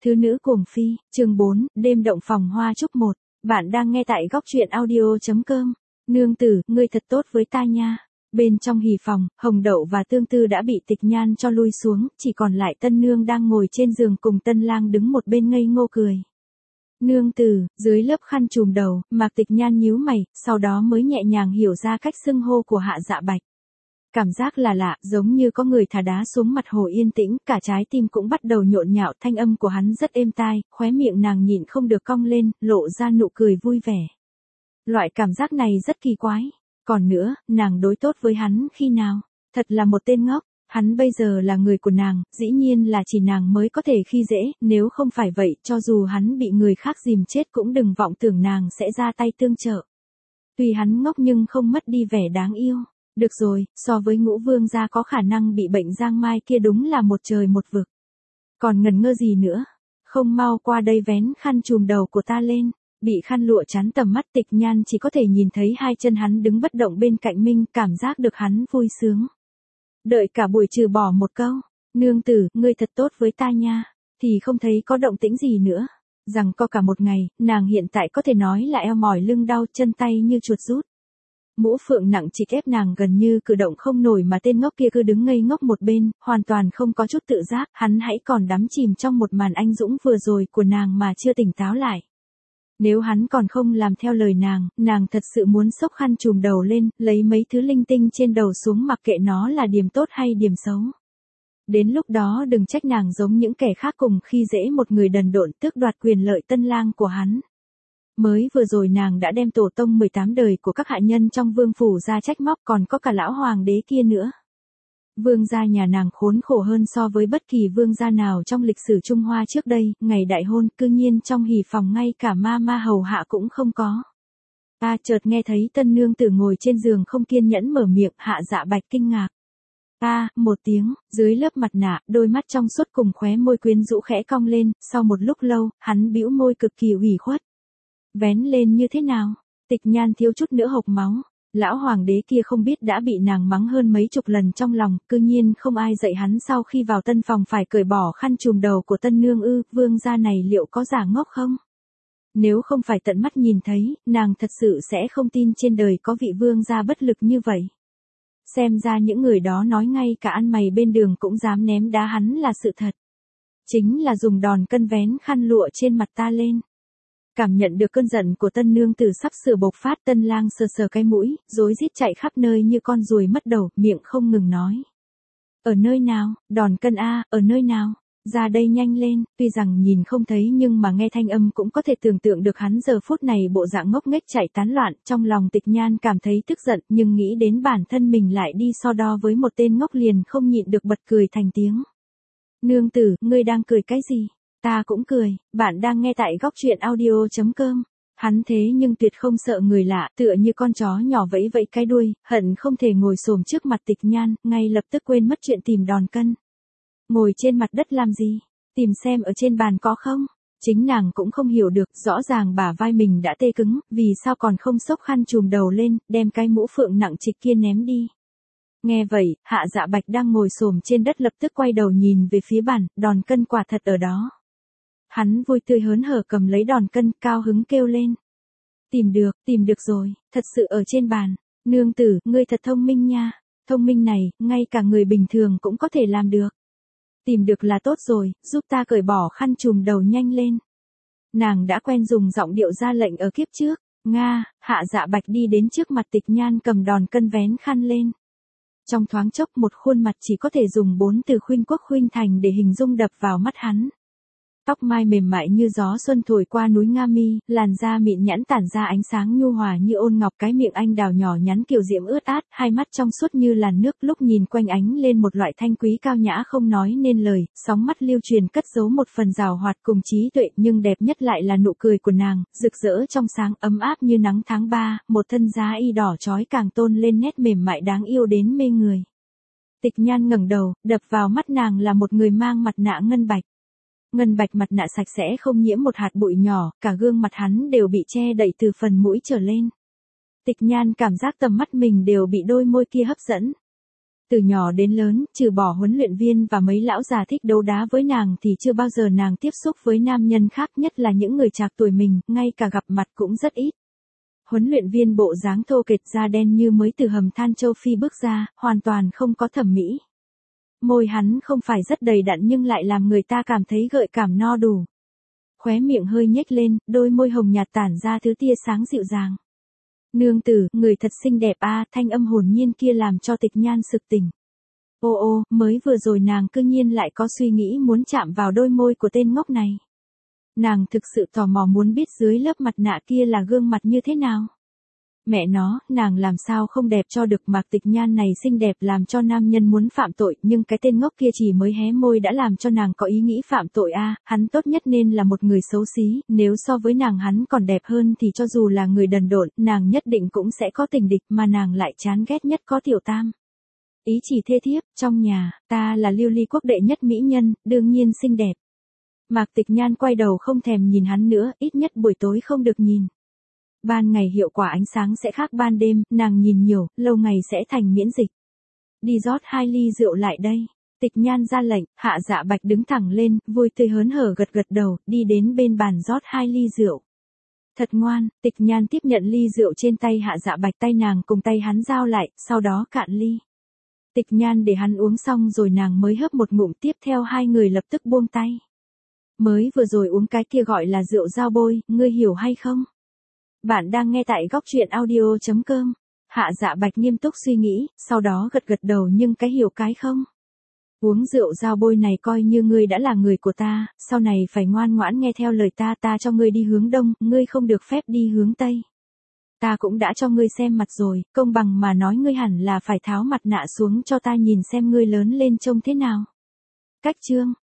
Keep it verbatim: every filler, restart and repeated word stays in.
Thứ nữ cuồng phi, chương bốn, đêm động phòng hoa trúc một. Bạn đang nghe tại góc truyện audio.com. Nương tử, ngươi thật tốt với ta nha. Bên trong hỉ phòng, Hồng Đậu và Tương Tư đã bị Tịch Nhan cho lui xuống, chỉ còn lại Tân Nương đang ngồi trên giường cùng Tân Lang đứng một bên ngây ngô cười. Nương tử, dưới lớp khăn trùm đầu, Mạc Tịch Nhan nhíu mày, sau đó mới nhẹ nhàng hiểu ra cách xưng hô của Hạ Dạ Bạch. Cảm giác là lạ, giống như có người thả đá xuống mặt hồ yên tĩnh, cả trái tim cũng bắt đầu nhộn nhạo, thanh âm của hắn rất êm tai, khóe miệng nàng nhịn không được cong lên, lộ ra nụ cười vui vẻ. Loại cảm giác này rất kỳ quái. Còn nữa, nàng đối tốt với hắn khi nào? Thật là một tên ngốc, hắn bây giờ là người của nàng, dĩ nhiên là chỉ nàng mới có thể khi dễ, nếu không phải vậy, cho dù hắn bị người khác dìm chết cũng đừng vọng tưởng nàng sẽ ra tay tương trợ. Tuy hắn ngốc nhưng không mất đi vẻ đáng yêu. Được rồi, so với Ngũ Vương gia có khả năng bị bệnh giang mai kia đúng là một trời một vực. Còn ngần ngơ gì nữa? Không mau qua đây vén khăn trùm đầu của ta lên. Bị khăn lụa chắn tầm mắt Tịch Nhan chỉ có thể nhìn thấy hai chân hắn đứng bất động bên cạnh mình, cảm giác được hắn vui sướng. Đợi cả buổi trừ bỏ một câu, nương tử, ngươi thật tốt với ta nha, thì không thấy có động tĩnh gì nữa. Rằng có cả một ngày, nàng hiện tại có thể nói là eo mỏi lưng đau, chân tay như chuột rút. Mũ phượng nặng chỉ ép nàng gần như cử động không nổi mà tên ngốc kia cứ đứng ngây ngốc một bên, hoàn toàn không có chút tự giác, hắn hãy còn đắm chìm trong một màn anh dũng vừa rồi của nàng mà chưa tỉnh táo lại. Nếu hắn còn không làm theo lời nàng, nàng thật sự muốn xốc khăn trùm đầu lên, lấy mấy thứ linh tinh trên đầu xuống mặc kệ nó là điểm tốt hay điểm xấu. Đến lúc đó đừng trách nàng giống những kẻ khác cùng khi dễ một người đần độn tước đoạt quyền lợi tân lang của hắn. Mới vừa rồi nàng đã đem tổ tông mười tám đời của các hạ nhân trong vương phủ ra trách móc, còn có cả lão hoàng đế kia nữa. Vương gia nhà nàng khốn khổ hơn so với bất kỳ vương gia nào trong lịch sử Trung Hoa trước đây, ngày đại hôn, cư nhiên trong hỉ phòng ngay cả ma ma hầu hạ cũng không có. Ta chợt nghe thấy tân nương tử ngồi trên giường không kiên nhẫn mở miệng, Hạ Dạ Bạch kinh ngạc. Ta, một tiếng, dưới lớp mặt nạ, đôi mắt trong suốt cùng khóe môi quyến rũ khẽ cong lên, sau một lúc lâu, hắn bĩu môi cực kỳ ủy khuất. Vén lên như thế nào? Tịch Nhan thiếu chút nữa hộc máu. Lão hoàng đế kia không biết đã bị nàng mắng hơn mấy chục lần trong lòng, cư nhiên không ai dạy hắn sau khi vào tân phòng phải cởi bỏ khăn trùm đầu của tân nương ư, vương gia này liệu có giả ngốc không? Nếu không phải tận mắt nhìn thấy, nàng thật sự sẽ không tin trên đời có vị vương gia bất lực như vậy. Xem ra những người đó nói ngay cả ăn mày bên đường cũng dám ném đá hắn là sự thật. Chính là dùng đòn cân vén khăn lụa trên mặt ta lên. Cảm nhận được cơn giận của tân nương tử sắp sửa bộc phát, Tân Lang sờ sờ cái mũi, rối rít chạy khắp nơi như con ruồi mất đầu, miệng không ngừng nói. Ở nơi nào, đòn cân a, ở nơi nào, ra đây nhanh lên, tuy rằng nhìn không thấy nhưng mà nghe thanh âm cũng có thể tưởng tượng được hắn giờ phút này bộ dạng ngốc nghếch chạy tán loạn, trong lòng Tịch Nhan cảm thấy tức giận nhưng nghĩ đến bản thân mình lại đi so đo với một tên ngốc liền không nhịn được bật cười thành tiếng. Nương tử, ngươi đang cười cái gì? Ta cũng cười, bạn đang nghe tại góc truyện audio.com. Hắn thế nhưng tuyệt không sợ người lạ, tựa như con chó nhỏ vẫy vẫy cái đuôi, hận không thể ngồi xổm trước mặt Tịch Nhan, ngay lập tức quên mất chuyện tìm đòn cân. Ngồi trên mặt đất làm gì? Tìm xem ở trên bàn có không? Chính nàng cũng không hiểu được, rõ ràng bả vai mình đã tê cứng, vì sao còn không xốc khăn trùm đầu lên, đem cái mũ phượng nặng trịch kia ném đi. Nghe vậy, Hạ Dạ Bạch đang ngồi xổm trên đất lập tức quay đầu nhìn về phía bàn, đòn cân quả thật ở đó. Hắn vui tươi hớn hở cầm lấy đòn cân, cao hứng kêu lên. Tìm được, tìm được rồi, thật sự ở trên bàn. Nương tử, ngươi thật thông minh nha. Thông minh này, ngay cả người bình thường cũng có thể làm được. Tìm được là tốt rồi, giúp ta cởi bỏ khăn trùm đầu nhanh lên. Nàng đã quen dùng giọng điệu ra lệnh ở kiếp trước. Nga, Hạ Dạ Bạch đi đến trước mặt Tịch Nhan cầm đòn cân vén khăn lên. Trong thoáng chốc một khuôn mặt chỉ có thể dùng bốn từ khuynh quốc khuynh thành để hình dung đập vào mắt hắn. Tóc mai mềm mại như gió xuân thổi qua núi Nga Mi, làn da mịn nhẵn tản ra ánh sáng nhu hòa như ôn ngọc, cái miệng anh đào nhỏ nhắn kiều diễm ướt át, hai mắt trong suốt như làn nước, lúc nhìn quanh ánh lên một loại thanh quý cao nhã không nói nên lời, sóng mắt lưu truyền cất giấu một phần giàu hoạt cùng trí tuệ, nhưng đẹp nhất lại là nụ cười của nàng, rực rỡ trong sáng, ấm áp như nắng tháng ba, một thân da y đỏ chói càng tôn lên nét mềm mại đáng yêu đến mê người. Tịch Nhan ngẩng đầu, đập vào mắt nàng là một người mang mặt nạ ngân bạch. Ngân bạch mặt nạ sạch sẽ không nhiễm một hạt bụi nhỏ, cả gương mặt hắn đều bị che đậy từ phần mũi trở lên. Tịch Nhan cảm giác tầm mắt mình đều bị đôi môi kia hấp dẫn. Từ nhỏ đến lớn, trừ bỏ huấn luyện viên và mấy lão già thích đấu đá với nàng thì chưa bao giờ nàng tiếp xúc với nam nhân khác, nhất là những người trạc tuổi mình, ngay cả gặp mặt cũng rất ít. Huấn luyện viên bộ dáng thô kệch, da đen như mới từ hầm than châu Phi bước ra, hoàn toàn không có thẩm mỹ. Môi hắn không phải rất đầy đặn nhưng lại làm người ta cảm thấy gợi cảm no đủ. Khóe miệng hơi nhếch lên, đôi môi hồng nhạt tản ra thứ tia sáng dịu dàng. Nương tử, người thật xinh đẹp a, thanh âm hồn nhiên kia làm cho Tịch Nhan sực tỉnh. Ô ô, mới vừa rồi nàng cư nhiên lại có suy nghĩ muốn chạm vào đôi môi của tên ngốc này. Nàng thực sự tò mò muốn biết dưới lớp mặt nạ kia là gương mặt như thế nào. Mẹ nó, nàng làm sao không đẹp cho được, Mạc Tịch Nhan này xinh đẹp làm cho nam nhân muốn phạm tội, nhưng cái tên ngốc kia chỉ mới hé môi đã làm cho nàng có ý nghĩ phạm tội a, à, hắn tốt nhất nên là một người xấu xí, nếu so với nàng hắn còn đẹp hơn thì cho dù là người đần độn, nàng nhất định cũng sẽ có tình địch, mà nàng lại chán ghét nhất có tiểu tam. Ý chỉ thê thiếp, trong nhà, ta là Lưu Ly quốc đệ nhất mỹ nhân, đương nhiên xinh đẹp. Mạc Tịch Nhan quay đầu không thèm nhìn hắn nữa, ít nhất buổi tối không được nhìn. Ban ngày hiệu quả ánh sáng sẽ khác ban đêm, nàng nhìn nhiều, lâu ngày sẽ thành miễn dịch. Đi rót hai ly rượu lại đây. Tịch Nhan ra lệnh, Hạ Dạ Bạch đứng thẳng lên, vui tươi hớn hở gật gật đầu, đi đến bên bàn rót hai ly rượu. Thật ngoan, Tịch Nhan tiếp nhận ly rượu trên tay Hạ Dạ Bạch, tay nàng cùng tay hắn giao lại, sau đó cạn ly. Tịch Nhan để hắn uống xong rồi nàng mới hớp một ngụm, tiếp theo hai người lập tức buông tay. Mới vừa rồi uống cái kia gọi là rượu dao bôi, ngươi hiểu hay không? Bạn đang nghe tại góc truyện audio chấm com. Hạ Dạ Bạch nghiêm túc suy nghĩ, sau đó gật gật đầu, nhưng cái hiểu cái không. Uống rượu dao bôi này coi như ngươi đã là người của ta, sau này phải ngoan ngoãn nghe theo lời ta, ta cho ngươi đi hướng đông, ngươi không được phép đi hướng tây. Ta cũng đã cho ngươi xem mặt rồi, công bằng mà nói ngươi hẳn là phải tháo mặt nạ xuống cho ta nhìn xem ngươi lớn lên trông thế nào. Cách chương